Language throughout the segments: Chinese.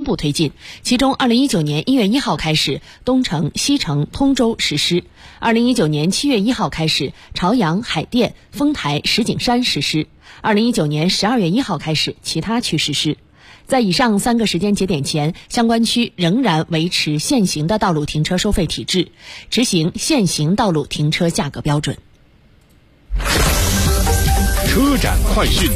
步推进，其中2019年1月1号开始，东城、西城、通州实施；2019年7月1号开始，朝阳、海淀、丰台、石景山实施；2019年12月1号开始，其他区实施。在以上3个时间节点前，相关区仍然维持现行的道路停车收费体制，执行现行道路停车价格标准。 车展快讯，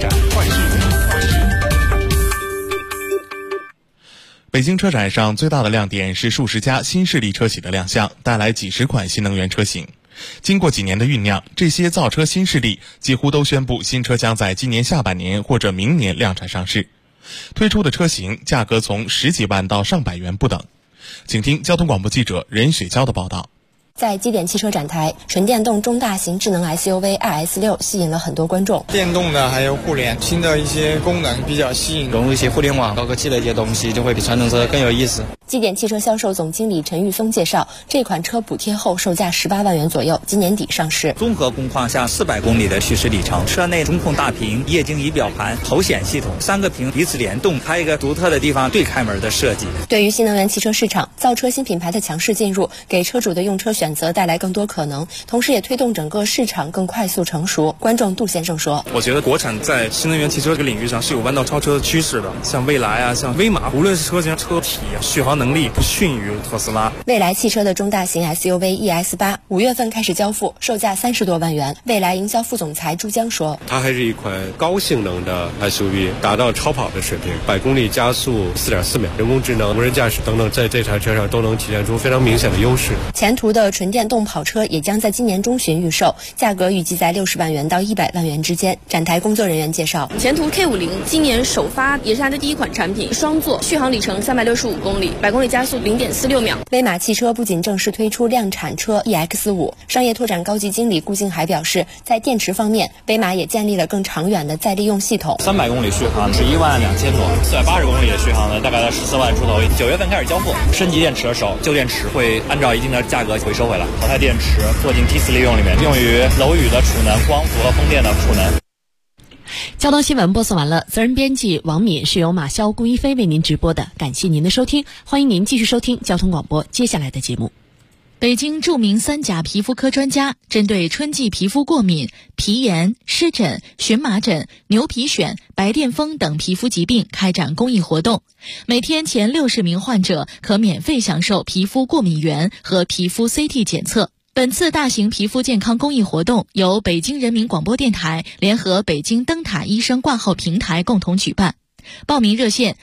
北京车展上最大的亮点是数十家新势力车企的亮相，带来几十款新能源车型。经过几年的酝酿，这些造车新势力几乎都宣布新车将在今年下半年或者明年量产上市。推出的车型价格从10几万到上百元不等。请听交通广播记者任雪娇的报道。 在基点汽车展台，纯电动中大型智能 SUV RS6 吸引了很多观众。 电动的还有互联，新的一些功能比较吸引， 融入一些互联网高科技的一些东西，就会比传统车更有意思。 基点汽车销售总经理陈玉松介绍，这款车补贴后售价18万元左右，今年底上市。 综合工况下400公里的续时里程，车内中控大屏、液晶仪表盘、头显系统，3个屏彼此联动，还有一个独特的地方对开门的设计。 对于新能源汽车市场，造车新品牌的强势进入，给车主的用车选择带来更多可能，同时也推动整个市场更快速成熟。观众杜先生说， 我觉得国产在新能源汽车这个领域上是有弯道超车的趋势的，像蔚来啊，像威马，无论是车型、车体、续航能力不逊于特斯拉。 蔚来汽车的中大型 SUV ES8 5月份开始交付，售价30多万元。蔚来营销副总裁朱江说， 它还是一款高性能的 SUV， 达到超跑的水平，100公里加速4.4秒，人工智能、无人驾驶等等，在这台车上都能体现出非常明显的优势。 前途的纯电动跑车也将在今年中旬预售，价格预计在60万元到100万元之间。展台工作人员介绍， 前途 K50 今年首发，也是它的第一款产品，双座，续航里程365公里，100公里加速0.46秒。 威马汽车不仅正式推出量产车 EX5， 商业拓展高级经理顾静海表示，在电池方面，威马也建立了更长远的再利用系统。 300公里续航11万2000多，480公里的续航呢，大概在14万出头。9月份开始交付，升级电池的时候，旧电池会按照一定的价格回收回来，淘汰电池做进T4利用里面，用于楼宇的储能、光伏和风电的储能。 交通新闻播送完了，责任编辑王敏，是由马潇、顾一飞为您直播的，感谢您的收听，欢迎您继续收听交通广播接下来的节目。 北京著名3甲皮肤科专家针对春季皮肤过敏、皮炎、湿疹、荨麻疹、牛皮癣、白癜风等皮肤疾病开展公益活动，每天前60名患者可免费享受皮肤过敏原和皮肤 CT 检测。本次大型皮肤健康公益活动由北京人民广播电台联合北京灯塔医生挂号平台共同举办。报名热线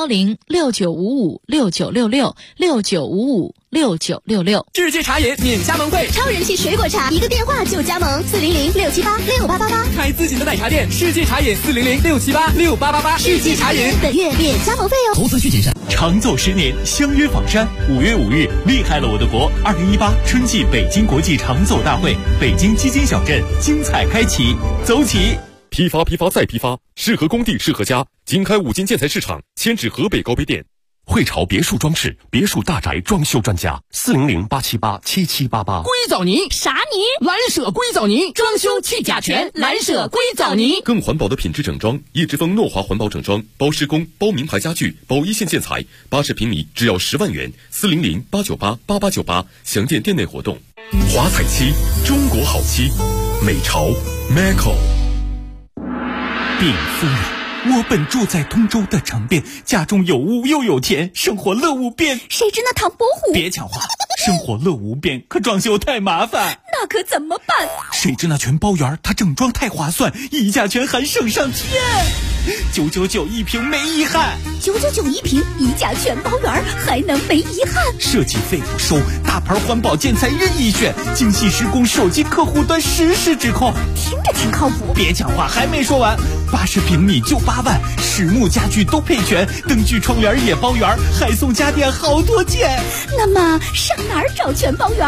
010-6955-6966，6955-6966。 世界茶饮免加盟会， 超人气水果茶，一个电话就加盟，400-678-6888。 开自己的奶茶店，世界茶饮400-678-6888。世界茶饮本月免加盟费哦。 投资需谨慎。 长走10年，相约访山。5月5日，厉害了我的国2018春季北京国际长走大会，北京基金小镇精彩开启，走起！ 批发再批发，适合工地适合家。经开5金建材市场，迁至河北高碑店。 汇潮别墅装饰，别墅大宅装修专家，400-878-7788。 硅藻泥啥泥？ 蓝舍硅藻泥，装修去甲醛，蓝舍硅藻泥。 更环保的品质整装，叶之峰诺华环保整装，包施工，包名牌家具，包一线建材，80平米只要10万元，400-898-8898。详见店内活动。华彩漆，中国好漆，美潮 Maco。 禀夫人，我本住在通州的城边，家中有屋又有田，生活乐无边。 谁知那唐伯虎？ 别讲话，生活乐无边，可装修太麻烦。 那可怎么办？ 谁知那全包园，它整装太划算，溢价全含省上天。999一平没遗憾 ，999一平，溢价全包圆，还能没遗憾？ 设计费不收，大牌环保建材任意选，精细施工，手机客户端实时指控， 听着挺靠谱。 别讲话，还没说完，80平米就8万，实木家具都配全，灯具窗帘也包圆，还送家电好多件。 那么上哪儿找全包圆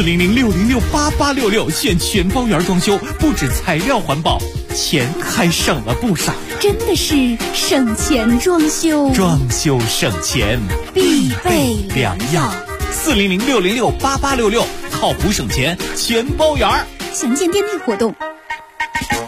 ？400-606-8866，选全包圆装修，不止材料环保，钱还省了不少。 真的是省钱装修， 装修省钱必备良药。 400-606-8866，靠谱省钱全包圆。 详见店内活动。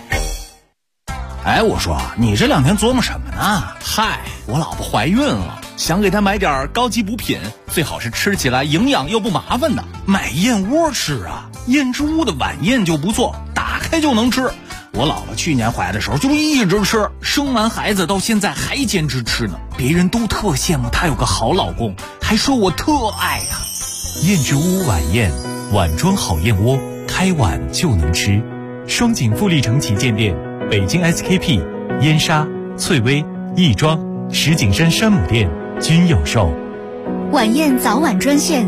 哎，我说你这2天琢磨什么呢？ 嗨， 我老婆怀孕了。 想给他买点高级补品，最好是吃起来营养又不麻烦的。买燕窝吃啊，燕之屋的晚宴就不错，打开就能吃。我姥姥去年怀的时候就一直吃，生完孩子到现在还坚持吃呢。别人都特羡慕她有个好老公，还说我特爱她。 燕之屋晚宴，碗装好燕窝，开碗就能吃。双井富力城旗舰店、北京 SKP、燕莎、翠微、亦庄、石景山山姆店均有售。 晚宴早晚专线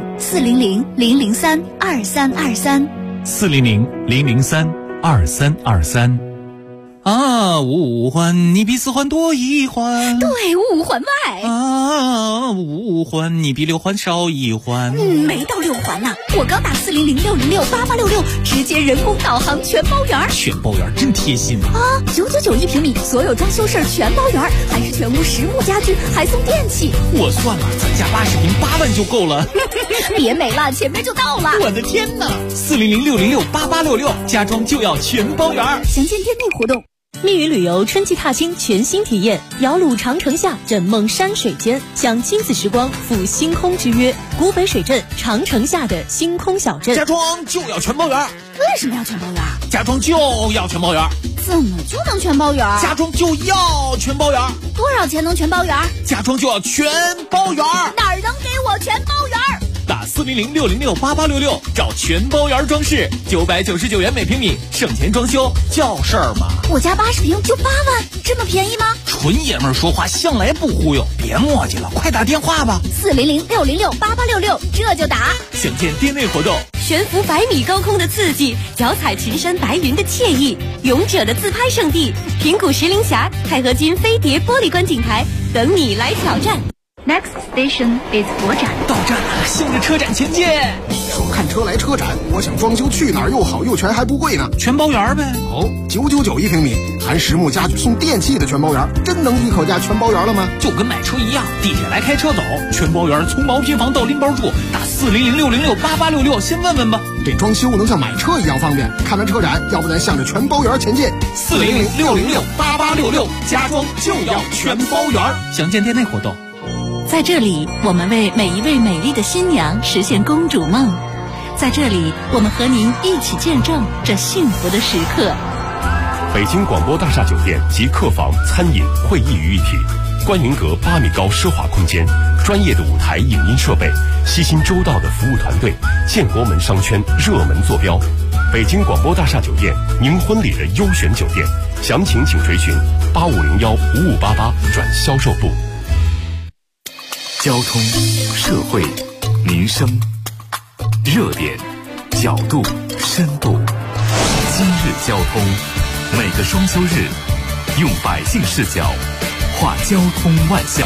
400-003-2323，400-003-2323。 五环你比四环多一环， 对，5环外。 五环你比6环少一环。 没到6环呢，我刚打400-606-8866，直接人工导航全包圆。 全包圆真贴心 ！999一平米，所有装修事儿全包圆，还是全屋实木家具，还送电器。 我算了，咱家80平8万就够了。 别美了，前面就到了。 我的天哪！400-606-8866，家装就要全包圆。 详见店内活动。 密云旅游春季踏青全新体验，摇橹长城下，枕梦山水间，享亲子时光，赴星空之约。古北水镇长城下的星空小镇， 家装就要全包圆。 为什么要全包圆？ 家装就要全包圆。 怎么就能全包圆？ 家装就要全包圆。 多少钱能全包圆？ 家装就要全包圆。 哪儿能给我全包圆？ 打400-606-8866，找全包圆装饰，999元每平米，省钱装修叫事儿吗？ 我家80平就8万，这么便宜吗？ 纯爷们儿说话向来不忽悠，别磨叽了，快打电话吧。 400-606-8866，这就打。 详见店内活动。 悬浮100米高空的刺激，脚踩群山白云的惬意，勇者的自拍圣地，平谷石林峡钛合金飞碟玻璃观景台，等你来挑战。 Next station is 佛展。 到站了，向着车展前进。 说看车来车展，我想装修去哪儿又好又全还不贵呢？ 全包圆呗。 哦，999一平米，含实木家具送电器的全包圆，真能一口价全包圆了吗？ 就跟买车一样，地铁来开车走，全包圆从毛坯房到拎包住，打400-606-8866，先问问吧。 这装修能像买车一样方便。看完车展，要不咱向着全包圆前进。 400-606-8866，家装就要全包圆。详见店内活动。 在这里，我们为每一位美丽的新娘实现公主梦。在这里，我们和您一起见证这幸福的时刻。 北京广播大厦酒店集客房、餐饮、会议于一体，观云阁8米高奢华空间，专业的舞台影音设备，细心周到的服务团队，建国门商圈热门坐标。北京广播大厦酒店，您婚礼的优选酒店。详情请垂询8501-5588转销售部。 交通、社会、民生，热点、角度、深度。今日交通，每个双休日，用百姓视角话交通万象。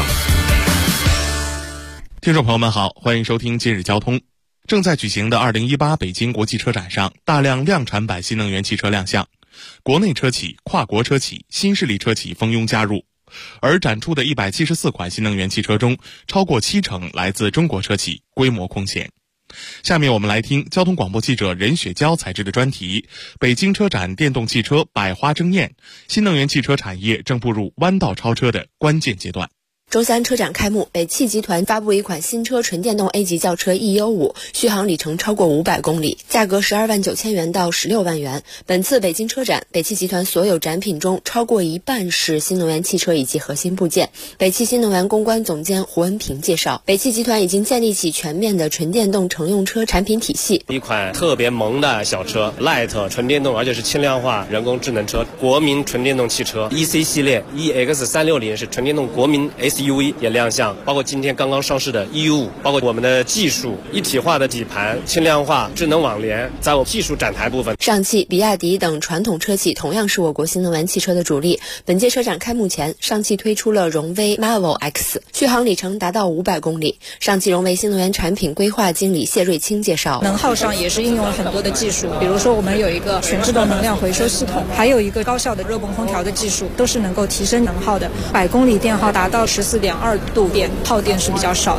听众朋友们好，欢迎收听今日交通。正在举行的2018北京国际车展上，大量量产版新能源汽车亮相，国内车企、跨国车企、新势力车企蜂拥加入。而展出的174款新能源汽车中，超过70%来自中国车企，规模空前。下面我们来听交通广播记者任雪娇采制的专题：北京车展电动汽车百花争艳，新能源汽车产业正步入弯道超车的关键阶段。 周三车展开幕，北汽集团发布一款新车纯电动 A 级轿车 EU5， 续航里程超过500公里，价格12万9千元到16万元。本次北京车展，北汽集团所有展品中超过一半是新能源汽车以及核心部件。北汽新能源公关总监胡文平介绍，北汽集团已经建立起全面的纯电动乘用车产品体系。 一款特别萌的小车 Light 纯电动，而且是轻量化人工智能车，国民纯电动汽车 EC 系列 EX360 是纯电动国民 SUV 也亮相，包括今天刚刚上市的 EU5， 包括我们的技术一体化的底盘、轻量化、智能网联，在我们技术展台部分， 上汽、比亚迪等传统车企同样是我国新能源汽车的主力。本届车展开幕前，上汽推出了荣威 Marvel X， 续航里程达到500公里。上汽荣威新能源产品规划经理谢瑞清介绍， 能耗上也是应用了很多的技术，比如说我们有一个全自动能量回收系统，还有一个高效的热泵空调的技术，都是能够提升能耗的。100公里电耗达到14.2度电，耗电是比较少的。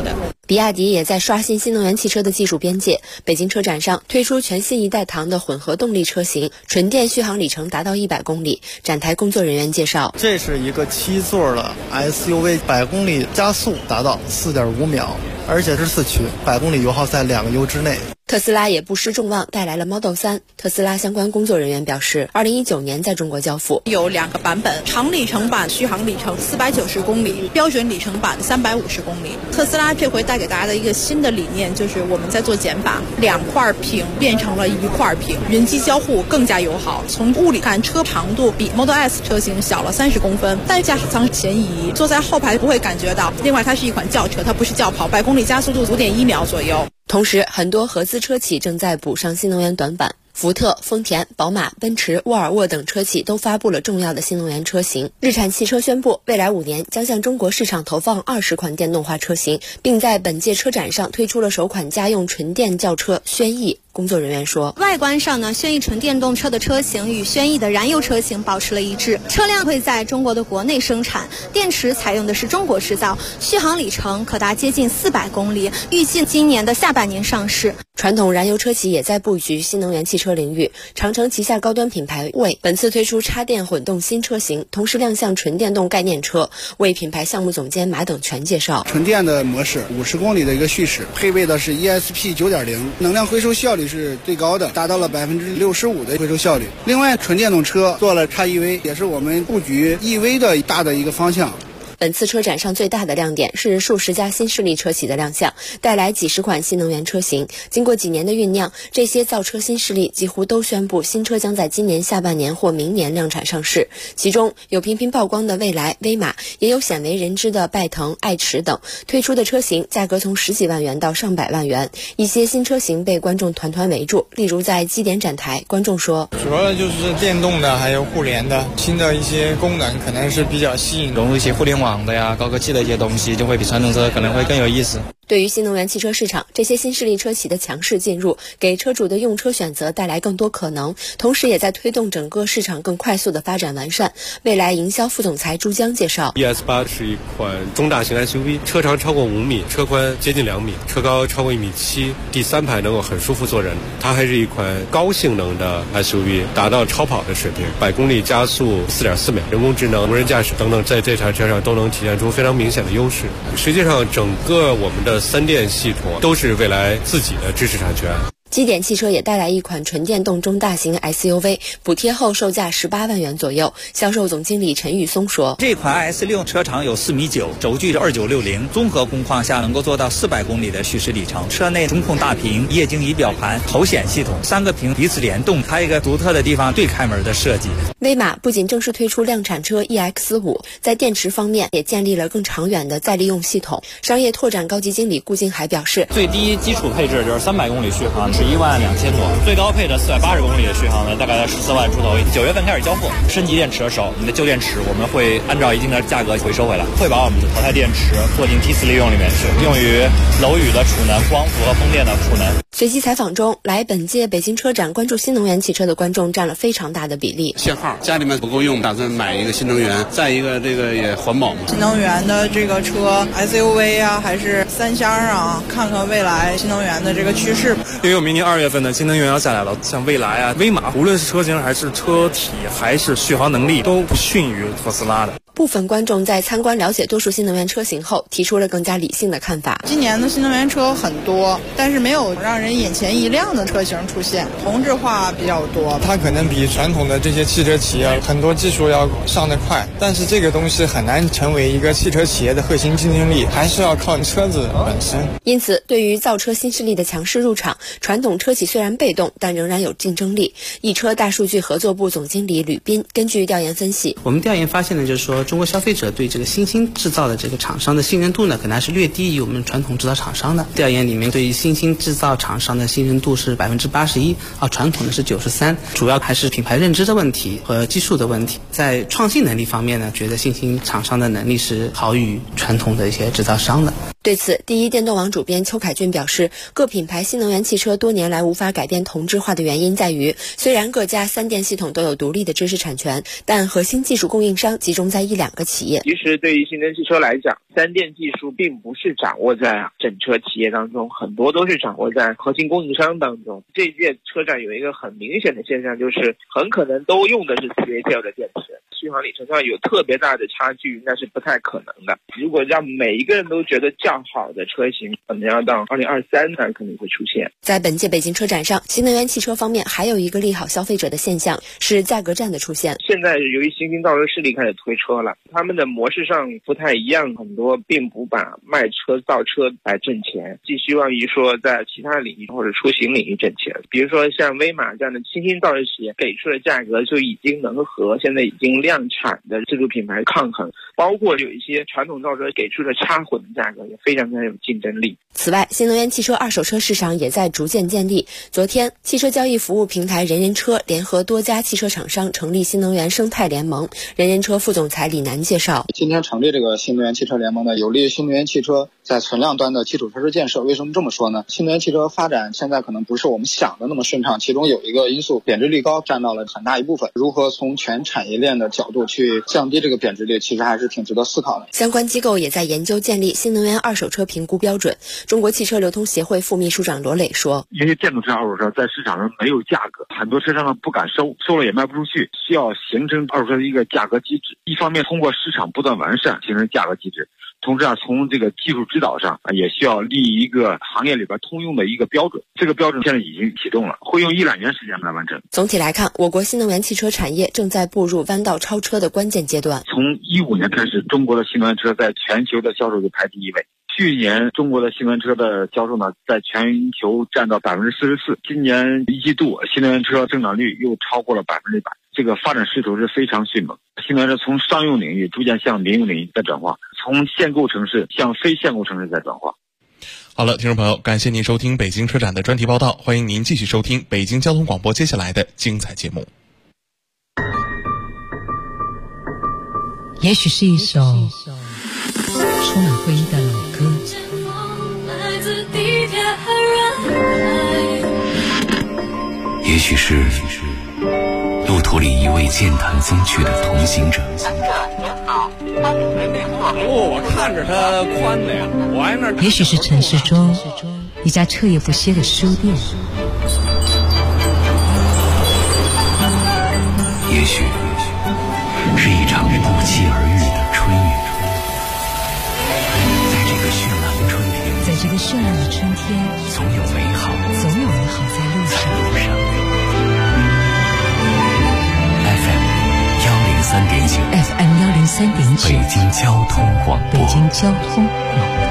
比亚迪也在刷新新能源汽车的技术边界。北京车展上推出全新一代唐的混合动力车型，纯电续航里程达到100公里。展台工作人员介绍， 这是一个7座的 SUV，100公里加速达到4.5秒，而且是4驱，100公里油耗在2个油之内。 特斯拉也不失众望，带来了 Model 3。特斯拉相关工作人员表示，2019年在中国交付， 有2个版本，长里程版续航里程490公里，标准里程版350公里。特斯拉这回带给大家的一个新的理念就是我们在做减法，2块屏变成了1块屏，云机交互更加友好。从物理看，车长度比 Model S 车型小了30公分，但驾驶舱前移，坐在后排不会感觉到。另外，它是一款轿车，它不是轿跑，100公里加速度5.1秒左右。 同时，很多合资车企正在补上新能源短板。福特、丰田、宝马、奔驰、沃尔沃等车企都发布了重要的新能源车型。日产汽车宣布，未来5年将向中国市场投放20款电动化车型，并在本届车展上推出了首款家用纯电轿车轩逸。工作人员说， 外观上呢，轩逸纯电动车的车型与轩逸的燃油车型保持了一致，车辆会在中国的国内生产，电池采用的是中国制造，续航里程可达接近400公里，预计今年的下半年上市。 传统燃油车企也在布局新能源汽车领域，长城旗下高端品牌蔚本次推出插电混动新车型，同时亮相纯电动概念车。蔚品牌项目总监马等全介绍， 纯电的模式50公里的一个续驶，配备的是 ESP 9.0， 能量回收效率是最高的，达到了65%的回收效率。另外，纯电动车做了 XEV， 也是我们布局 EV 的大的一个方向。 本次车展上最大的亮点是数十家新势力车企的亮相，带来几十款新能源车型。经过几年的酝酿，这些造车新势力几乎都宣布新车将在今年下半年或明年量产上市。其中有频频曝光的蔚来、威马，也有鲜为人知的拜腾、爱驰等。推出的车型价格从10几万元到上百万元。一些新车型被观众团团围住，例如在基点展台，观众说， 主要的就是电动的，还有互联的，新的一些功能可能是比较吸引， 融入一些互联网的呀、高科技的一些东西，就会比传统车可能会更有意思。 对于新能源汽车市场，这些新势力车企的强势进入，给车主的用车选择带来更多可能，同时也在推动整个市场更快速的发展完善。蔚来营销副总裁朱江介绍， ES8 是一款中大型 SUV， 车长超过5米，车宽接近2米，车高超过1.7米，第3排能够很舒服坐人。它还是一款高性能的 SUV， 达到超跑的水平，100公里加速4.4秒，人工智能、无人驾驶等等，在这台车上都能体现出非常明显的优势。实际上，整个我们的3电系统都是蔚来自己的知识产权。 基点汽车也带来一款纯电动中大型 SUV， 补贴后售价18万元左右。销售总经理陈玉松说， 这款 IS6 车长有4.9米，轴距是2960，综合工况下能够做到400公里的续驶里程。车内中控大屏、液晶仪表盘、头显系统，3个屏彼此联动，还有一个独特的地方对开门的设计。 威马不仅正式推出量产车 EX5， 在电池方面也建立了更长远的再利用系统。商业拓展高级经理顾静海表示， 最低基础配置就是300公里续航，11万2000多，最高配的480公里的续航呢，大概在14万出头。9月份开始交付，升级电池的时候，你的旧电池我们会按照一定的价格回收回来，会把我们的淘汰电池做进 T4 利用里面去，用于楼宇的储能、光伏和风电的储能。 随机采访中，来本届北京车展关注新能源汽车的观众占了非常大的比例。 限号，家里面不够用，打算买一个新能源，再一个这个也环保嘛。 新能源的这个车 SUV 啊，还是3厢啊，看看未来新能源的这个趋势。 因为我明年2月份的新能源要下来了，像蔚来啊、威马，无论是车型还是车体还是续航能力，都不逊于特斯拉的。 部分观众在参观了解多数新能源车型后，提出了更加理性的看法。 今年的新能源车很多，但是没有让人眼前一亮的车型出现，同质化比较多。 它可能比传统的这些汽车企业很多技术要上得快，但是这个东西很难成为一个汽车企业的核心竞争力，还是要靠车子本身。 因此，对于造车新势力的强势入场，传统车企虽然被动，但仍然有竞争力。易车大数据合作部总经理吕斌根据调研分析， 我们调研发现呢，就是说中国消费者对这个新兴制造的这个厂商的信任度呢，可能还是略低于我们传统制造厂商的。调研里面对于新兴制造厂商的信任度是81%，传统的是93%，主要还是品牌认知的问题和技术的问题。在创新能力方面呢，觉得新兴厂商的能力是好于传统的一些制造商的。 对此，第一电动网主编邱凯俊表示，各品牌新能源汽车多年来无法改变同质化的原因在于，虽然各家三电系统都有独立的知识产权，但核心技术供应商集中在1-2个企业。 其实对于新能源汽车来讲，三电技术并不是掌握在整车企业当中，很多都是掌握在核心供应商当中。这一届车展有一个很明显的现象，就是很可能都用的是4A 的电池，续航里程上有特别大的差距，那是不太可能的。如果让每一个人都觉得较好的车型，可能要到2023年可能会出现。 在本届北京车展上，新能源汽车方面还有一个利好消费者的现象，是价格战的出现。 现在由于新兴造车势力开始推车了，他们的模式上不太一样，很多并不把卖车造车来挣钱，寄希望于说在其他领域或者出行领域挣钱。比如说像威马这样的新兴造车企业给出的价格就已经能和现在已经量产的自主品牌抗衡，包括有一些传统造车给出的插混的价格也非常有竞争力。 此外，新能源汽车二手车市场也在逐渐建立。昨天，汽车交易服务平台人人车联合多家汽车厂商成立新能源生态联盟。人人车副总裁李楠介绍， 今天成立这个新能源汽车联盟呢，有利于新能源汽车在存量端的基础设施建设。为什么这么说呢？新能源汽车发展现在可能不是我们想的那么顺畅，其中有一个因素，贬值率高占到了很大一部分。如何从全产业链的角度去降低这个贬值率，其实还是挺值得思考的。 相关机构也在研究建立新能源二手车评估标准。中国汽车流通协会副秘书长罗磊说， 因为电动车二手车在市场上没有价格，很多车商呢不敢收，收了也卖不出去，需要形成二手车的一个价格机制。一方面通过市场不断完善形成价格机制，同时从这个技术指导上也需要立一个行业里边通用的一个标准。这个标准现在已经启动了，会用1-2年时间来完成。 总体来看，我国新能源汽车产业正在步入弯道超车的关键阶段。 从15年开始，中国的新能源车在全球的销售就排第1位。去年中国的新能源车的销售呢，在全球占到44%。今年一季度，新能源车增长率又超过了100%。这个发展势头是非常迅猛。新能源车从商用领域逐渐向民用领域在转化，从限购城市向非限购城市在转化。 好了，听众朋友，感谢您收听北京车展的专题报道，欢迎您继续收听北京交通广播接下来的精彩节目。 也许是一首充满回忆的老歌， 也许是路途里一位健谈风趣的同行者。 我看着他宽的呀，我挨那。 也许是城市中一家彻夜不歇的书店， 也许是一场不期而遇的春雨。在这个绚烂的春天， 在这个绚烂的春天， 总有美好， 总有美好在路上。 FM 103.9，北京交通广播。 北京交通广播。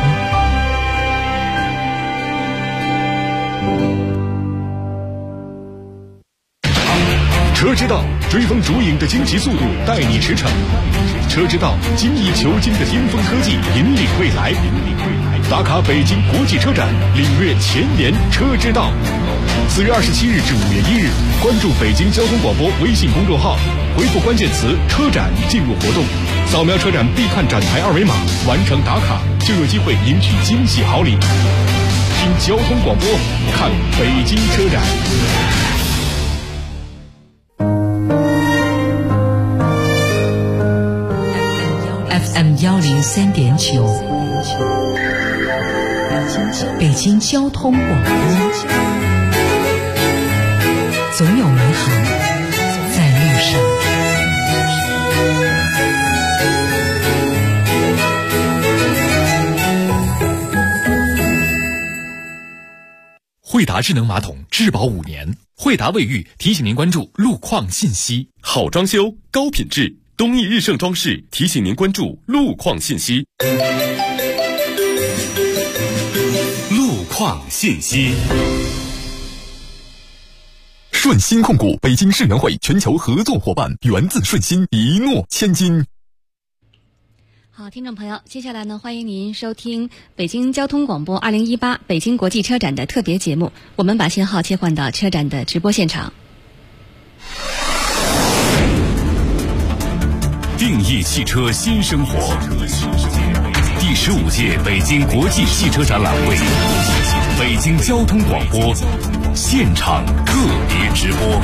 车之道，追风逐影的惊奇速度，带你驰骋。车之道，精益求精的巅峰科技，引领未来。打卡北京国际车展，领略前沿车之道。4月27日至5月1日，关注北京交通广播微信公众号，回复关键词“车展”进入活动，扫描车展必看展台二维码，完成打卡就有机会领取惊喜好礼。听交通广播，看北京车展。 FM 103.9，北京交通广播，总有美好在路上。 惠达智能马桶质保5年，惠达卫浴提醒您关注路况信息。好装修，高品质。东义日盛装饰提醒您关注路况信息。路况信息。 顺鑫控股北京世园会全球合作伙伴，源自顺鑫，一诺千金。 好，听众朋友，接下来呢，欢迎您收听北京交通广播2018北京国际车展的特别节目。我们把信号切换到车展的直播现场。 定义汽车新生活， 第15届北京国际汽车展览会，北京交通广播现场特别直播。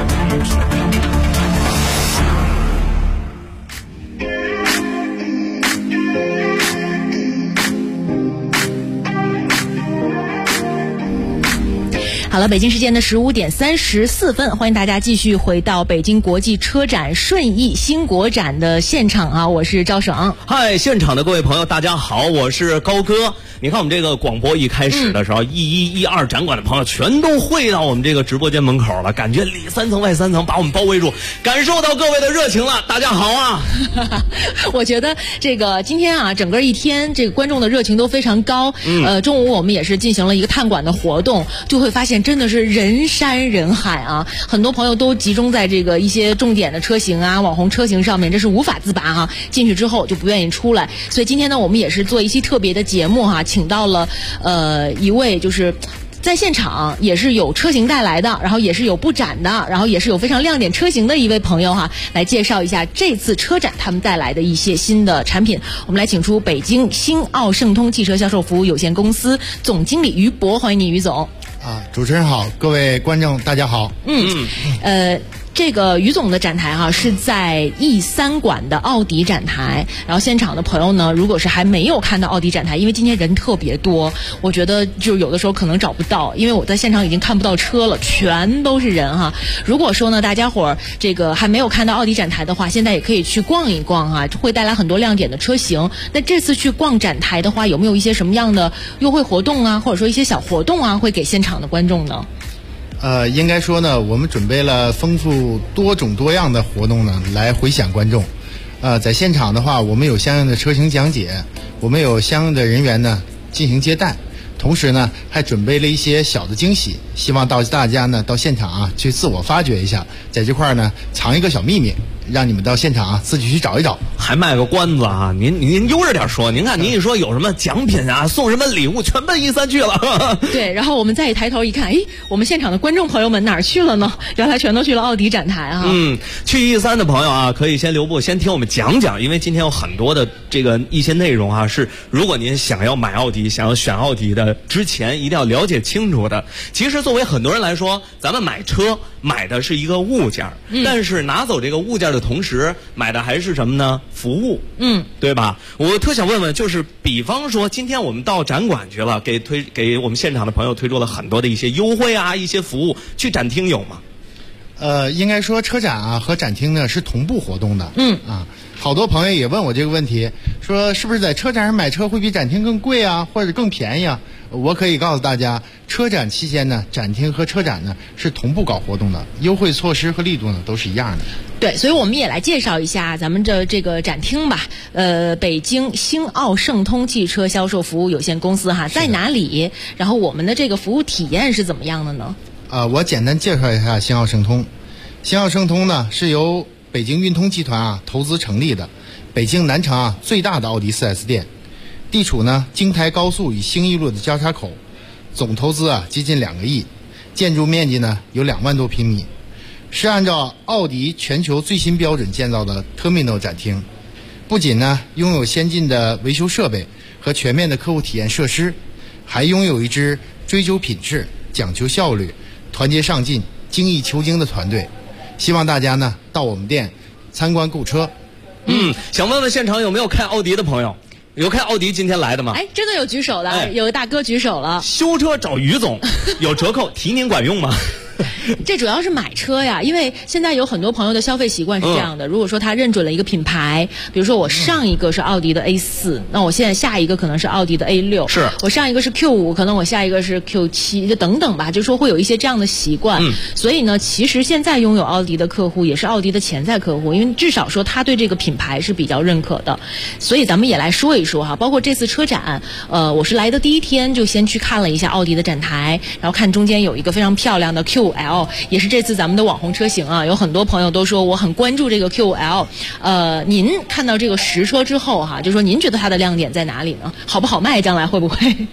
好了，北京时间的15点34分，欢迎大家继续回到北京国际车展顺义新国展的现场啊！我是赵爽。 嗨，现场的各位朋友，大家好，我是高哥。你看我们这个广播一开始的时候，一二展馆的朋友全都汇到我们这个直播间门口了，感觉里3层外3层把我们包围住，感受到各位的热情了。大家好啊！ 我觉得这个今天啊，整个一天这个观众的热情都非常高。中午我们也是进行了一个探馆的活动，就会发现真的是人山人海啊！很多朋友都集中在这个一些重点的车型啊、网红车型上面，这是无法自拔哈。进去之后就不愿意出来，所以今天呢，我们也是做一期特别的节目哈，请到了一位就是在现场也是有车型带来的，然后也是有布展的，然后也是有非常亮点车型的一位朋友哈，来介绍一下这次车展他们带来的一些新的产品。我们来请出北京星奥盛通汽车销售服务有限公司总经理于博，欢迎你于总。 主持人好，各位观众大家好。 这个于总的展台哈是在E3馆的奥迪展台，然后现场的朋友呢，如果是还没有看到奥迪展台，因为今天人特别多，我觉得就有的时候可能找不到，因为我在现场已经看不到车了，全都是人哈。如果说呢大家伙儿这个还没有看到奥迪展台的话，现在也可以去逛一逛哈，会带来很多亮点的车型。那这次去逛展台的话，有没有一些什么样的优惠活动啊，或者说一些小活动啊，会给现场的观众呢？ 应该说呢，我们准备了丰富多种多样的活动呢，来回响观众。在现场的话，我们有相应的车型讲解，我们有相应的人员呢进行接待，同时呢还准备了一些小的惊喜，希望大家呢到现场啊去自我发掘一下，在这块呢藏一个小秘密，让你们到现场啊自己去找一找。 还卖个关子啊，您悠着点说，您看您一说有什么奖品啊，送什么礼物，全奔E3去了。 对，然后我们再一抬头一看，我们现场的观众朋友们哪儿去了呢？原来全都去了奥迪展台啊。 去E3的朋友啊，可以先留步，先听我们讲讲，因为今天有很多的这个一些内容啊，是如果您想要买奥迪、想要选奥迪的之前一定要了解清楚的。其实作为很多人来说，咱们买车买的是一个物件，但是拿走这个物件的同时，买的还是什么呢？服务，对吧？我特想问问，就是比方说今天我们到展馆去了，给我们现场的朋友推出了很多的一些优惠啊，一些服务，去展厅有吗？ 应该说车展啊和展厅呢是同步活动的。好多朋友也问我这个问题，说是不是在车展上买车会比展厅更贵啊，或者更便宜啊？我可以告诉大家，车展期间呢，展厅和车展呢是同步搞活动的，优惠措施和力度呢都是一样的。 对，所以我们也来介绍一下咱们这个展厅吧。北京星奥盛通汽车销售服务有限公司哈，在哪里？然后我们的这个服务体验是怎么样的呢？ 我简单介绍一下星奥盛通。星奥盛通呢是由北京运通集团啊投资成立的，北京南城啊最大的奥迪 4S 店，地处呢京台高速与兴义路的交叉口，总投资啊接近2个亿，建筑面积呢有2万多平米，是按照奥迪全球最新标准建造的 Terminal 展厅。不仅呢拥有先进的维修设备和全面的客户体验设施，还拥有一支追求品质、讲求效率、团结上进、精益求精的团队。希望大家呢到我们店参观购车。 想问问现场有没有开奥迪的朋友？有开奥迪今天来的吗？ 真的有举手的，有个大哥举手了。 修车找于总，有折扣，提您管用吗？ 这主要是买车呀，因为现在有很多朋友的消费习惯是这样的，如果说他认准了一个品牌，比如说我上一个是奥迪的 A4，那我现在下一个可能是奥迪的 A6， 是我上一个是 Q5， 可能我下一个是 Q7， 就等等吧，就说会有一些这样的习惯。所以呢，其实现在拥有奥迪的客户也是奥迪的潜在客户，因为至少说他对这个品牌是比较认可的。所以咱们也来说一说哈，包括这次车展，我是来的第一天就先去看了一下奥迪的展台，然后看中间有一个非常漂亮的 Q5L， 也是这次咱们的网红车型啊，有很多朋友都说我很关注这个 Q5L。您看到这个实车之后哈，就说您觉得它的亮点在哪里呢？好不好卖？将来会不会？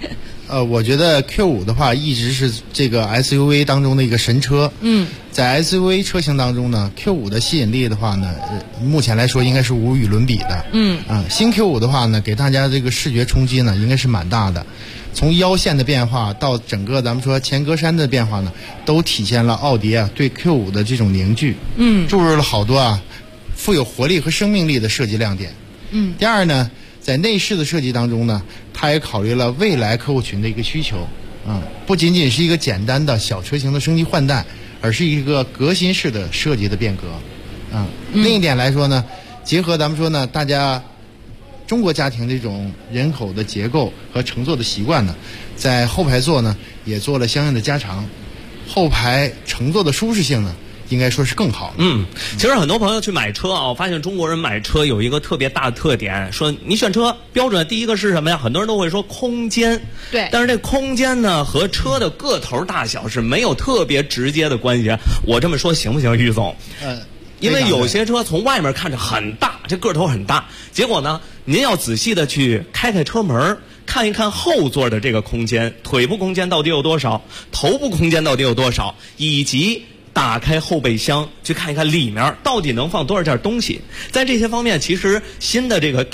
我觉得 Q5 的话一直是这个 SUV 当中的一个神车。在 SUV 车型当中呢 ，Q5 的吸引力的话呢，目前来说应该是无与伦比的。新 Q5 的话呢，给大家这个视觉冲击呢，应该是蛮大的。从腰线的变化到整个咱们说前格栅的变化呢，都体现了奥迪啊对 Q5 的这种凝聚。注入了好多富有活力和生命力的设计亮点。第二呢，在内饰的设计当中呢，它也考虑了未来客户群的一个需求。不仅仅是一个简单的小车型的升级换代，而是一个革新式的设计的变革。另一点来说呢，结合咱们说呢，大家中国家庭这种人口的结构和乘坐的习惯呢，在后排座呢也做了相应的加长，后排乘坐的舒适性呢，应该说是更好。 其实很多朋友去买车啊，我发现中国人买车有一个特别大的特点，说你选车标准第一个是什么呀？很多人都会说空间。 对。 但是这空间呢和车的个头大小是没有特别直接的关系。我这么说行不行，于总？因为有些车从外面看着很大，这个头很大，结果呢，您要仔细的去开车门，看一看后座的这个空间，腿部空间到底有多少，头部空间到底有多少，以及打开后备箱去看一看里面到底能放多少件东西。在这些方面，其实新的这个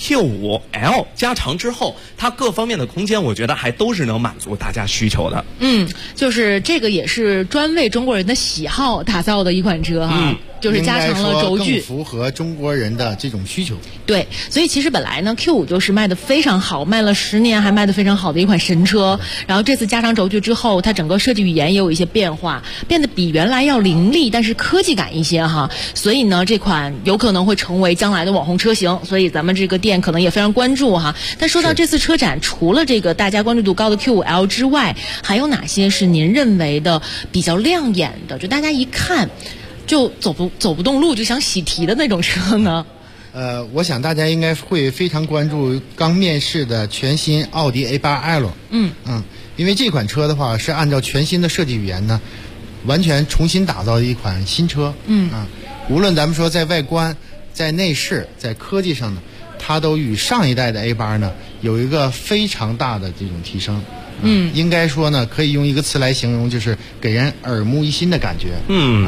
Q5L 加长之后，它各方面的空间我觉得还都是能满足大家需求的。 就是这个也是专为中国人的喜好打造的一款车哈。就是加长了轴距， 更符合中国人的这种需求。 对，所以其实本来呢 Q5 就是卖的非常好，卖了10年还卖的非常好的一款神车。然后这次加长轴距之后，它整个设计语言也有一些变化，变得比原来要凌厉，但是科技感一些哈。所以呢，这款有可能会成为将来的网红车型，所以咱们这个店可能也非常关注哈。但说到这次车展，除了这个大家关注度高的 Q5L 之外，还有哪些是您认为的比较亮眼的，就大家一看就走不动路就想喜提的那种车呢？ 我想大家应该会非常关注刚面世的全新奥迪 A8L。因为这款车的话是按照全新的设计语言呢，完全重新打造的一款新车。无论咱们说在外观、在内饰、在科技上呢，它都与上一代的 A8 呢有一个非常大的这种提升。应该说呢，可以用一个词来形容，就是给人耳目一新的感觉。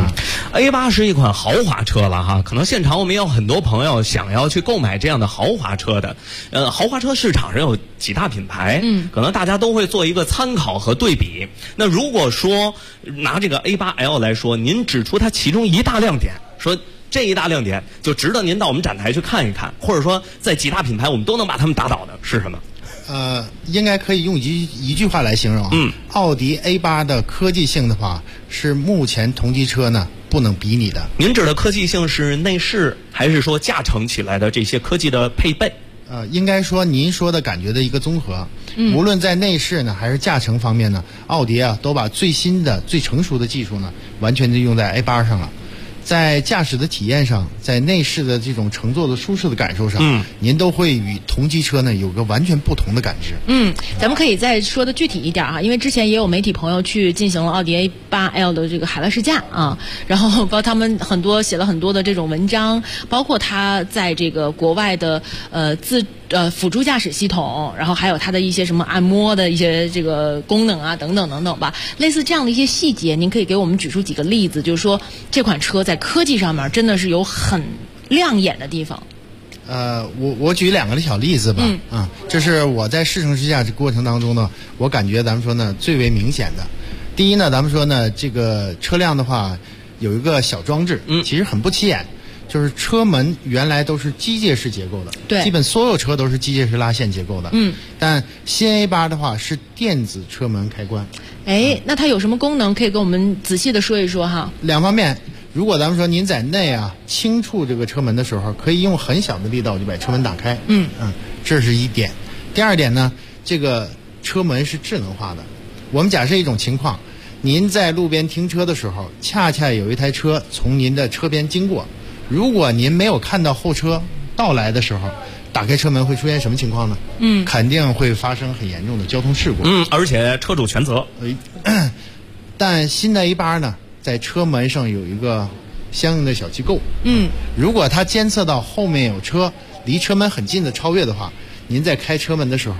A8 是一款豪华车了哈，可能现场我们也有很多朋友想要去购买这样的豪华车的。豪华车市场上有几大品牌，可能大家都会做一个参考和对比。那如果说拿这个 A8L 来说，您指出它其中一大亮点，说这一大亮点就值得您到我们展台去看一看，或者说在几大品牌我们都能把他们打倒的是什么？ 应该可以用一句话来形容。奥迪 A8 的科技性的话，是目前同级车呢不能比拟的。 您指的科技性是内饰，还是说驾乘起来的这些科技的配备？ 应该说您说的感觉的一个综合。无论在内饰呢还是驾乘方面呢，奥迪啊都把最新的最成熟的技术呢完全就用在 A8 上了。在驾驶的体验上，在内饰的这种乘坐的舒适的感受上，您都会与同级车呢有个完全不同的感知。 咱们可以再说的具体一点哈，因为之前也有媒体朋友去进行了奥迪 A8L 的这个海外试驾啊，然后包括他们写了很多的这种文章，包括他在这个国外的辅助驾驶系统，然后还有它的一些什么按摩的一些这个功能啊，等等等等吧，类似这样的一些细节，您可以给我们举出几个例子，就是说这款车在科技上面真的是有很亮眼的地方。 我举2个小例子吧。这是我在试乘试驾这过程当中呢，我感觉咱们说呢最为明显的。第一呢，咱们说呢这个车辆的话有一个小装置，其实很不起眼。就是车门原来都是机械式结构的， 对， 基本所有车都是机械式拉线结构的。但新 A8 的话是电子车门开关。 那它有什么功能？可以跟我们仔细的说一说哈。 2方面，如果咱们说您在内啊轻触这个车门的时候，可以用很小的力道就把车门打开。这是一点。第二点呢，这个车门是智能化的。我们假设一种情况，您在路边停车的时候，恰恰有一台车从您的车边经过。如果您没有看到后车到来的时候，打开车门会出现什么情况呢？肯定会发生很严重的交通事故。 而且车主全责。 但新的 A8 呢，在车门上有一个相应的小机构。如果它监测到后面有车，离车门很近的超越的话，您在开车门的时候，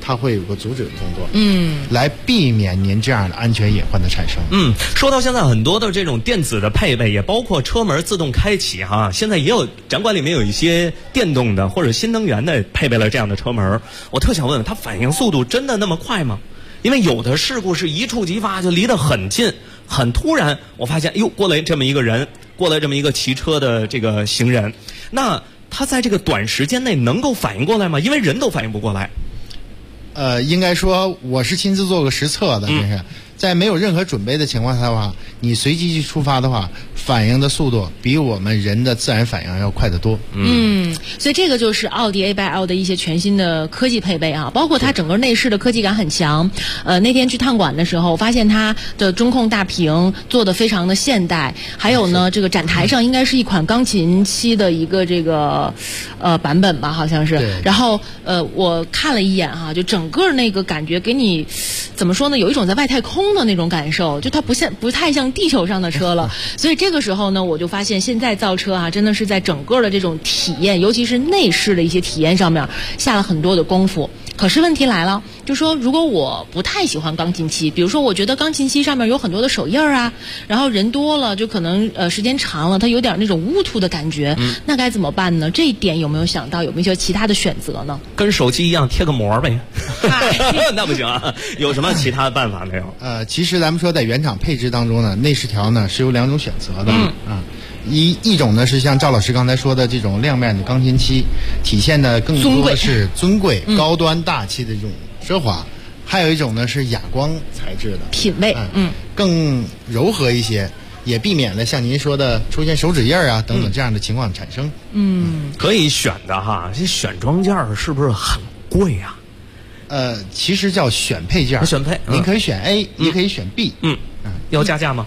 它会有个阻止的动作，来避免您这样的安全隐患的产生。 说到现在很多的这种电子的配备，也包括车门自动开启哈，现在也有展馆里面有一些电动的或者新能源的配备了这样的车门。我特想问问，它反应速度真的那么快吗？因为有的事故是一触即发，就离得很近，很突然，我发现过来这么一个人，过来这么一个骑车的这个行人，那他在这个短时间内能够反应过来吗？因为人都反应不过来。 应该说我是亲自做过实测的，就是在没有任何准备的情况下的话，你随机去出发的话，反应的速度比我们人的自然反应要快得多。 所以这个就是奥迪 A8L 的一些全新的科技配备啊，包括它整个内饰的科技感很强。那天去探馆的时候，发现它的中控大屏做得非常的现代，还有呢，这个展台上应该是一款钢琴漆的一个这个版本吧，好像是。然后我看了一眼哈，就整个那个感觉给你怎么说呢？有一种在外太空的那种感受，就它不太像地球上的车了。所以这个时候呢，我就发现现在造车啊，真的是在整个的这种体验，尤其是内饰的一些体验上面下了很多的功夫。可是问题来了，就说如果我不太喜欢钢琴漆，比如说我觉得钢琴漆上面有很多的手印啊，然后人多了就可能时间长了它有点那种乌突的感觉，那该怎么办呢？这一点有没有想到，有没有其他的选择呢？ 跟手机一样贴个膜呗。那不行啊，有什么其他的办法没有？ 其实咱们说在原厂配置当中呢，内饰条呢是有两种选择的。一种呢是像赵老师刚才说的这种亮面的钢琴漆，体现的更多的是尊贵、高端大气的这种奢华；还有一种呢是哑光材质的， 品味， 更柔和一些，也避免了像您说的出现手指印啊等等这样的情况产生。 可以选的哈，这选装件是不是很贵啊？ 其实叫选配件， 选配， 您可以选 A，也可以选 B。 要加价吗？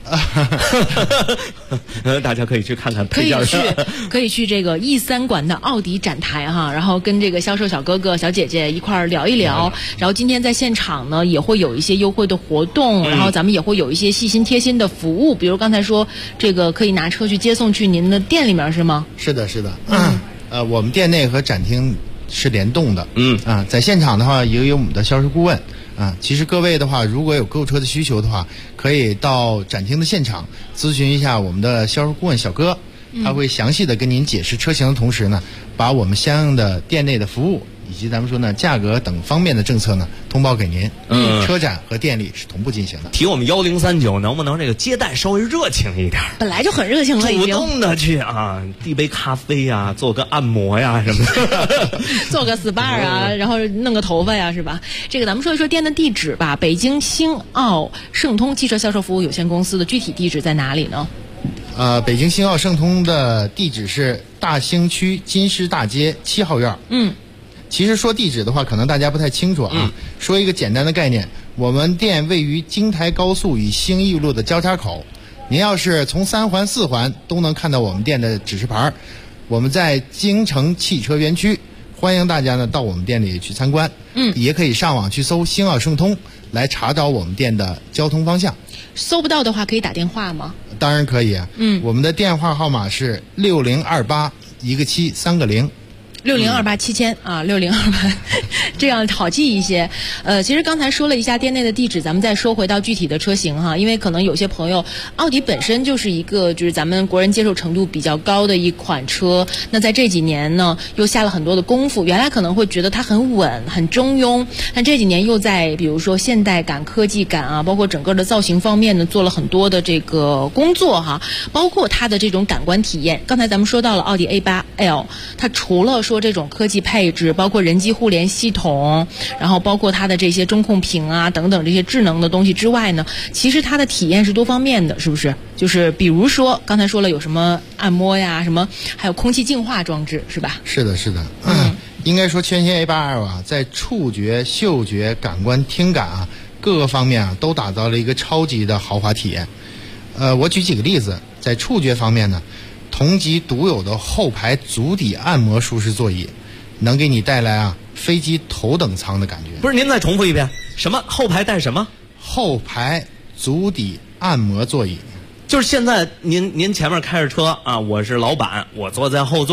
大家可以去看看配件， 可以去这个E3馆的奥迪展台哈，然后跟这个销售小哥哥小姐姐一块儿聊一聊。然后今天在现场呢也会有一些优惠的活动，然后咱们也会有一些细心贴心的服务，比如刚才说这个可以拿车去接送去您的店里面是吗？ 是的，是的。我们店内和展厅是联动的。在现场的话也有我们的销售顾问。其实各位的话，如果有购车的需求的话，可以到展厅的现场咨询一下我们的销售顾问小哥，他会详细的跟您解释车型的同时呢，把我们相应的店内的服务以及咱们说呢价格等方面的政策呢通报给您。车展和店里是同步进行的。 提我们1039能不能这个接待稍微热情一点？ 本来就很热情了， 主动的去递杯咖啡呀，做个按摩呀什么的， 做个 SPA 啊，然后弄个头发呀，是吧？这个咱们说一说店的地址吧。北京星奥盛通汽车销售服务有限公司的具体地址在哪里呢？ 北京星奥盛通的地址是大兴区金狮大街7号院。其实说地址的话，可能大家不太清楚啊。说一个简单的概念，我们店位于京台高速与兴义路的交叉口。您要是从3环、4环都能看到我们店的指示牌。我们在京城汽车园区，欢迎大家呢到我们店里去参观。也可以上网去搜星奥盛通来查找我们店的交通方向。 搜不到的话，可以打电话吗？ 当然可以啊。我们的电话号码是60281个7 3个0。 60287000啊，6028，这样好记一些。其实刚才说了一下店内的地址，咱们再说回到具体的车型哈，因为可能有些朋友，奥迪本身就是一个就是咱们国人接受程度比较高的一款车，那在这几年呢又下了很多的功夫，原来可能会觉得它很稳很中庸，但这几年又在比如说现代感、科技感啊，包括整个的造型方面呢做了很多的这个工作哈，包括它的这种感官体验。刚才咱们说到了奥迪 A8L， 它除了说这种科技配置，包括人机互联系统，然后包括它的这些中控屏啊等等这些智能的东西之外呢，其实它的体验是多方面的，是不是？就是比如说刚才说了有什么按摩呀，什么还有空气净化装置，是吧？ 是的，是的。应该说全新 A8L 啊，在触觉、嗅觉、感官、听感啊各个方面啊都打造了一个超级的豪华体验。我举几个例子，在触觉方面呢，同级独有的后排足底按摩舒适座椅，能给你带来飞机头等舱的感觉。 不是，您再重复一遍，什么后排带什么？ 后排足底按摩座椅。 就是现在您前面开着车啊，我是老板，我坐在后座，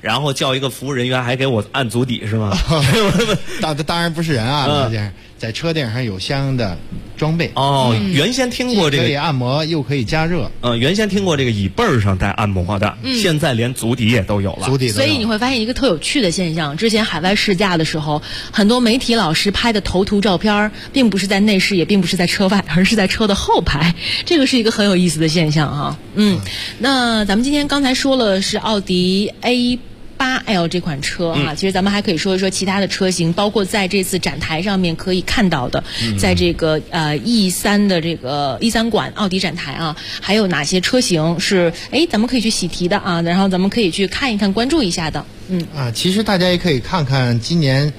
然后叫一个服务人员还给我按足底是吗？ 当然不是人啊，在车顶上有相应的装备。 原先听过这个可以按摩又可以加热。 原先听过这个椅背上带按摩的，现在连足底也都有了。 足底都有。 所以你会发现一个特有趣的现象，之前海外试驾的时候，很多媒体老师拍的头图照片，并不是在内饰，也并不是在车外，而是在车的后排。这个是一个很有意思的现象哈。那咱们今天刚才说了是奥迪 A8L 这款车哈，其实咱们还可以说一说其他的车型，包括在这次展台上面可以看到的，在这个E3的这个 E3馆奥迪展台啊，还有哪些车型是咱们可以去喜提的啊，然后咱们可以去看一看、关注一下的。 其实大家也可以看看今年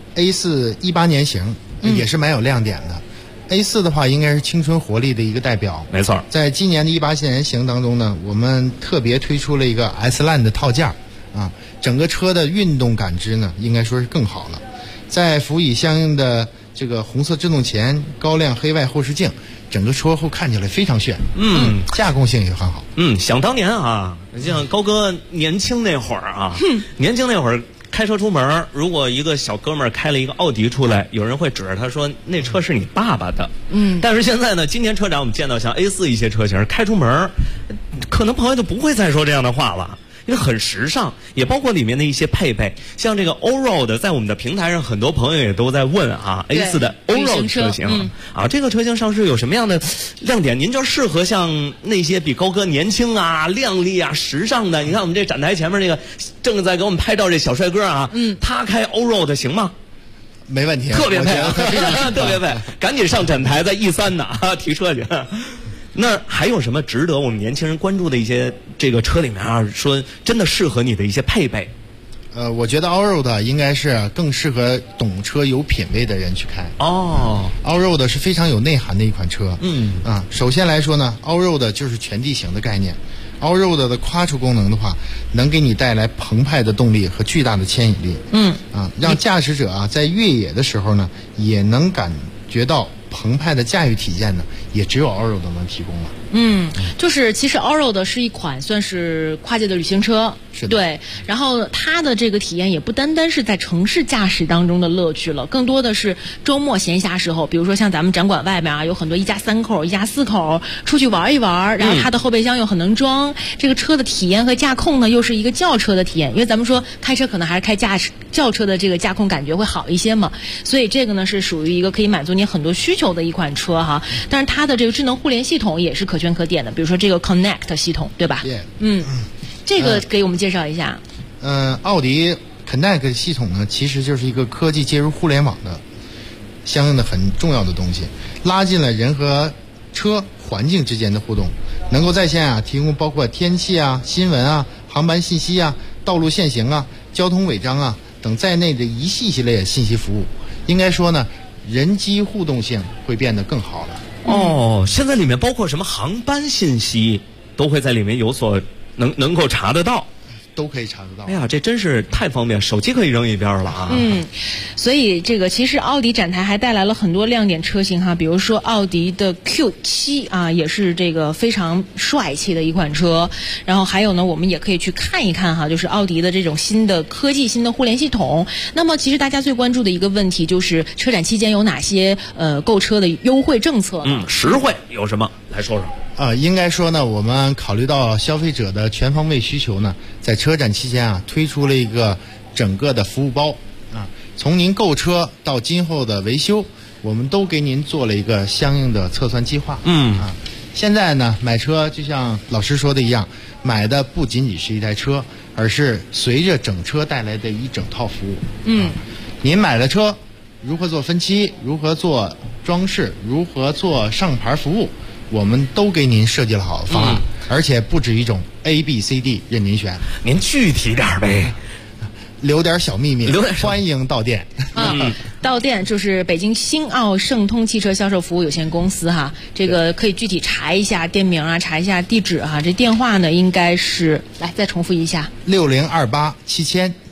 A4 18年型，也是蛮有亮点的。A4 的话应该是青春活力的一个代表， 没错。 在今年的18年型当中呢，我们特别推出了一个 S-Line 的套件啊，整个车的运动感知呢，应该说是更好了。再辅以相应的这个红色制动前、高亮黑外后视镜，整个车后看起来非常炫。驾控性也很好。 想当年啊，像高哥年轻那会儿啊，年轻那会儿。开车出门，如果一个小哥们儿开了一个奥迪出来，有人会指着他说那车是你爸爸的。但是现在呢，今年车展我们见到像 A4 一些车型开出门，可能朋友就不会再说这样的话了。因为很时尚，也包括里面的一些配备，像这个 Allroad， 在我们的平台上，很多朋友也都在问啊 ，A4 的 Allroad 车型这个车型上市有什么样的亮点？您就适合像那些比高哥年轻啊、靓丽啊、时尚的，你看我们这展台前面这个正在给我们拍照这小帅哥啊，他开 Allroad 行吗？ 没问题， 特别配，特别配，赶紧上展台，在 E3 呢提车去。那还有什么值得我们年轻人关注的一些这个车里面啊，说真的适合你的一些配备？ 我觉得 Allroad 应该是更适合懂车有品位的人去开。Allroad 是非常有内涵的一款车。首先来说呢 ，Allroad 就是全地形的概念。Allroad 的quattro功能的话，能给你带来澎湃的动力和巨大的牵引力。让驾驶者在越野的时候呢，也能感觉到澎湃的驾驭体验呢，也只有 Allroad 能提供了。 就是其实 Allroad 是一款算是跨界的旅行车，对。然后它的这个体验也不单单是在城市驾驶当中的乐趣了，更多的是周末闲暇时候，比如说像咱们展馆外面啊，有很多一家3口、一家4口出去玩一玩，然后它的后备箱又很能装，这个车的体验和驾控呢，又是一个轿车的体验，因为咱们说开车可能还是开轿车的这个驾控感觉会好一些嘛，所以这个呢是属于一个可以满足你很多需求的一款车哈。但是它的这个智能互联系统也是可圈可点的，比如说这个 Connect 系统，对吧？这个给我们介绍一下。 奥迪 Connect 系统呢，其实就是一个科技接入互联网的相应的很重要的东西，拉近了人和车环境之间的互动，能够在线提供包括天气新闻航班信息道路限行交通违章等在内的一系列信息服务。应该说呢，人机互动性会变得更好了。 现在里面包括什么航班信息都会在里面有所能够查得到， 都可以查得到。 哎呀，这真是太方便，手机可以扔一边了啊。 所以这个其实奥迪展台还带来了很多亮点车型哈，比如说奥迪的 Q7 也是这个非常帅气的一款车。然后还有呢，我们也可以去看一看哈，就是奥迪的这种新的科技、新的互联系统。那么其实大家最关注的一个问题就是车展期间有哪些购车的优惠政策呢？ 实惠有什么？来说说。 应该说呢，我们考虑到消费者的全方位需求呢，在车展期间推出了一个整个的服务包从您购车到今后的维修，我们都给您做了一个相应的测算计划。现在呢，买车就像老师说的一样，买的不仅仅是一台车，而是随着整车带来的一整套服务。您买了车，如何做分期，如何做装饰，如何做上牌服务，我们都给您设计了好的方案，而且不止一种 A、B、C、D 任您选。 您具体点呗， 留点小秘密，欢迎到店。 到店就是北京新奥盛通汽车销售服务有限公司哈，这个可以具体查一下店名查一下地址哈。这电话呢应该是来再重复一下：60287000。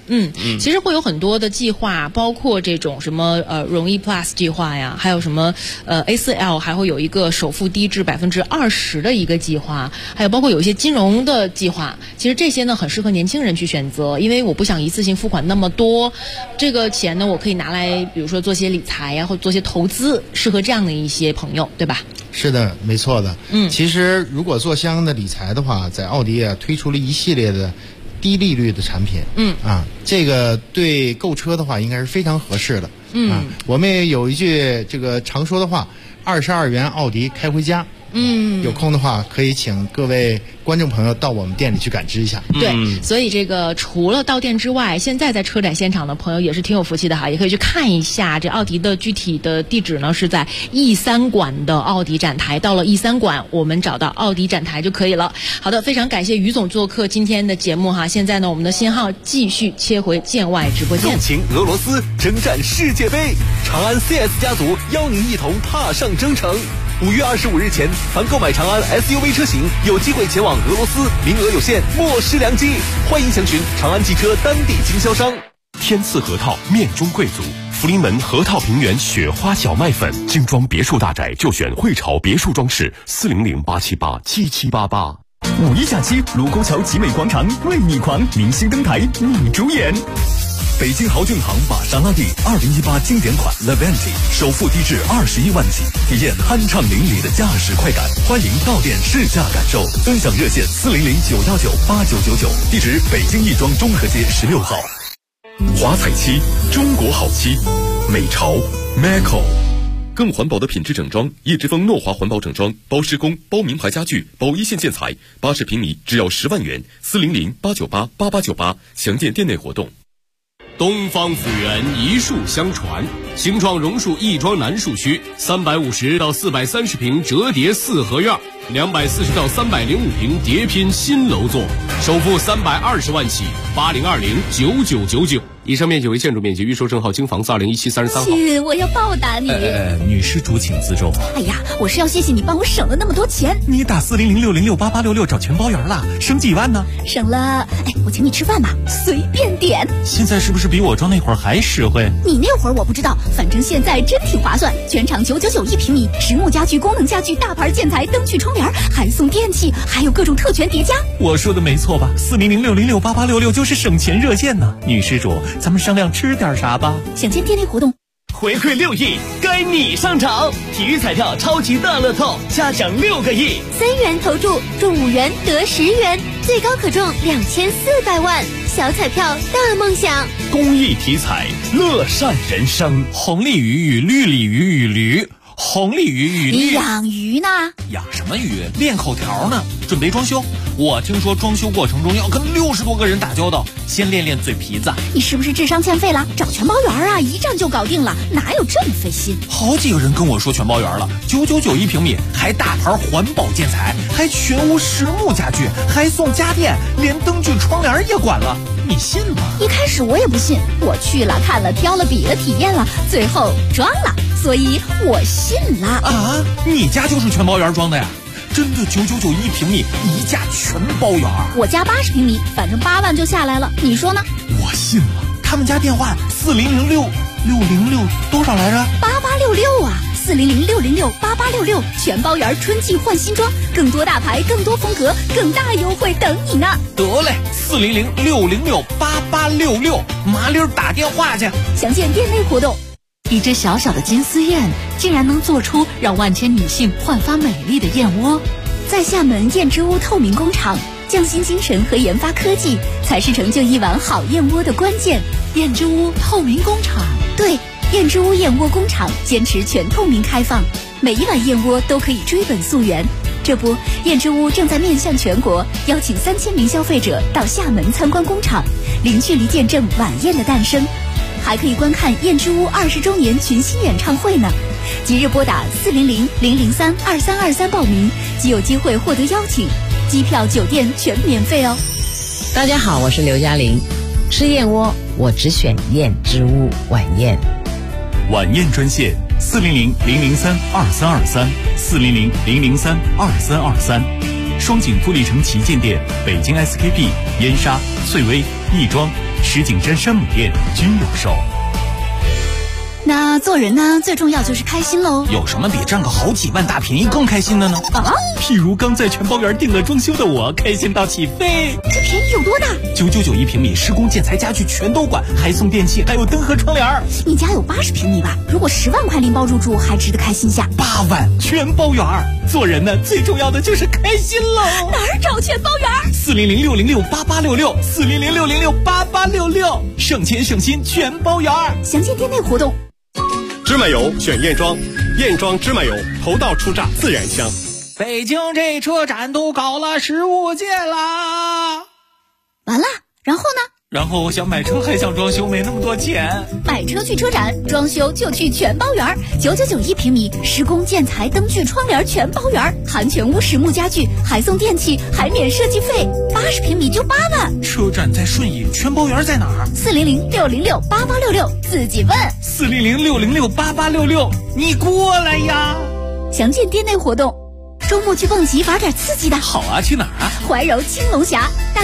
其实会有很多的计划，包括这种什么容易 Plus 计划呀，还有什么A4L， 还会有一个首付低至20%的一个计划，还有包括有一些金融的计划。其实这些呢很适合年轻人去选择，因为我不想一次性付款那么多，这个钱呢我可以拿来比如说做些理财呀，或者做些投资，适合这样的一些朋友，对吧？ 是的，没错的。其实如果做相应的理财的话，在奥迪推出了一系列的低利率的产品。这个对购车的话应该是非常合适的。我们也有一句这个常说的话，22元奥迪开回家。有空的话可以请各位观众朋友到我们店里去感知一下。 对，所以这个除了到店之外，现在在车展现场的朋友也是挺有福气的哈，也可以去看一下这奥迪的具体的地址呢是在E3馆的奥迪展台。到了E3馆，我们找到奥迪展台就可以了。好的，非常感谢于总做客今天的节目哈。现在呢，我们的信号继续切回建外直播间。 纵情俄罗斯，征战世界杯，长安 CS 家族邀您一同踏上征程。5月25日前，凡购买长安 SUV 车型，有机会前往俄罗斯，名额有限，莫失良机。欢迎详询长安汽车当地经销商。 天赐核桃，面中贵族。福临门核桃平原雪花小麦粉，精装别墅大宅就选汇潮别墅装饰，400-878-7788。 5一假期，卢沟桥集美广场为你狂，明星登台你主演。北京豪骏行玛莎拉蒂2018经典款 Levante 首付低至21万起，体验酣畅淋漓的驾驶快感。欢迎到店试驾感受，分享热线400-919-8999，地址北京亦庄中和街16号。 华彩漆，中国好漆，美潮 Maco。更环保的品质整装，叶之峰诺华环保整装，包施工、包名牌家具、包一线建材，80平米只要10万元，400-898-8898，详见店内活动。 东方府源一树相传，兴创榕树亦庄南树区350到430平折叠4合院，240到305平叠拼新楼座，首付320万起，80209999。以上面积为建筑面积，预售证号京房子2017-33号。 亲，我要报答你。 女施主请自重。 哎呀，我是要谢谢你帮我省了那么多钱。 你打400-606-8866找全包圆了，省几万呢？ 省了，我请你吃饭吧，随便点。 现在是不是比我装那会儿还实惠？ 你那会儿我不知道，反正现在真挺划算。全场999一平米，实木家具、功能家具、大牌建材、灯具、窗帘，还送电器，还有各种特权叠加。 我说的没错吧？400-606-8866就是省钱热线呢。女施主，咱们商量吃点啥吧。 想见店内活动， 回馈6亿，该你上场！体育彩票超级大乐透，加奖6个亿 ，3元投注，中5元得10元，最高可中2400万。小彩票大梦想， 公益体彩，乐善人生。红鲤鱼与绿鲤鱼与驴，红鲤鱼与你养鱼呢？ 养什么鱼？练口条呢。准备装修，我听说装修过程中要跟60多个人打交道，先练练嘴皮子。 你是不是智商欠费了？找全包圆啊，一站就搞定了，哪有这么费心？ 好几个人跟我说全包圆了，999一平米，还大牌环保建材，还全屋实木家具，还送家电，连灯具窗帘也管了，你信吗？ 一开始我也不信，我去了看了挑了比了体验了，最后装了，所以我信了。 啊，你家就是全包圆装的呀？真的999一平米，一价全包圆。 我家80平米，反正8万就下来了，你说呢？ 我信了。他们家电话4006606多少来着 ？8866啊，400-606-8866，全包圆，春季换新装，更多大牌，更多风格，更大优惠等你呢。 得嘞，400-606-8866，麻溜打电话去。 详见店内活动。 一只小小的金丝燕，竟然能做出让万千女性焕发美丽的燕窝。 在厦门燕之屋透明工厂，匠心精神和研发科技才是成就一碗好燕窝的关键。 燕之屋透明工厂， 对，燕之屋燕窝工厂坚持全透明开放，每一碗燕窝都可以追本溯源。这不，燕之屋正在面向全国，邀请3000名消费者到厦门参观工厂，零距离见证晚宴的诞生。还可以观看燕之屋20周年群星演唱会呢！即日拨打400-003-2323报名，即有机会获得邀请，机票、酒店全免费哦。 大家好，我是刘嘉玲，吃燕窝我只选燕之屋晚宴。 晚宴专线400-003-2323，400-003-2323。双井富力城旗舰店、北京 SKP、燕莎、翠微、亦庄、 石景山山姆店均有售。 那做人呢，最重要就是开心喽。 有什么比占个好几万大便宜更开心的呢？ 啊， 譬如刚在全包园订了装修的我，开心到起飞。 这便宜有多大 ？999平米，施工建材家具全都管，还送电器，还有灯和窗帘。 你家有80平米吧？如果10万块拎包入住，还值得开心下。 8万全包园。做人呢，最重要的就是开心喽。 哪儿找全包园 ？400-606-8866，400-606-8866，省钱省心全包园。 详见店内活动。 芝麻油选燕庄，燕庄芝麻油头道出榨，自然香。 北京这车展都搞了15届啦。 完了，然后呢？ 然后我想买车还想装修，没那么多钱。 买车去车展，装修就去全包园，9991平米，施工建材灯具窗帘全包园，含全屋实木家具，还送电器，还免设计费，80平米就8万。 车展在顺义，全包园在哪儿 ？400-606-8866，自己问。 400-606-8866，你过来呀！ 详见店内活动。周末去蹦极玩点刺激的。 好啊，去哪儿啊？ 怀柔青龙峡。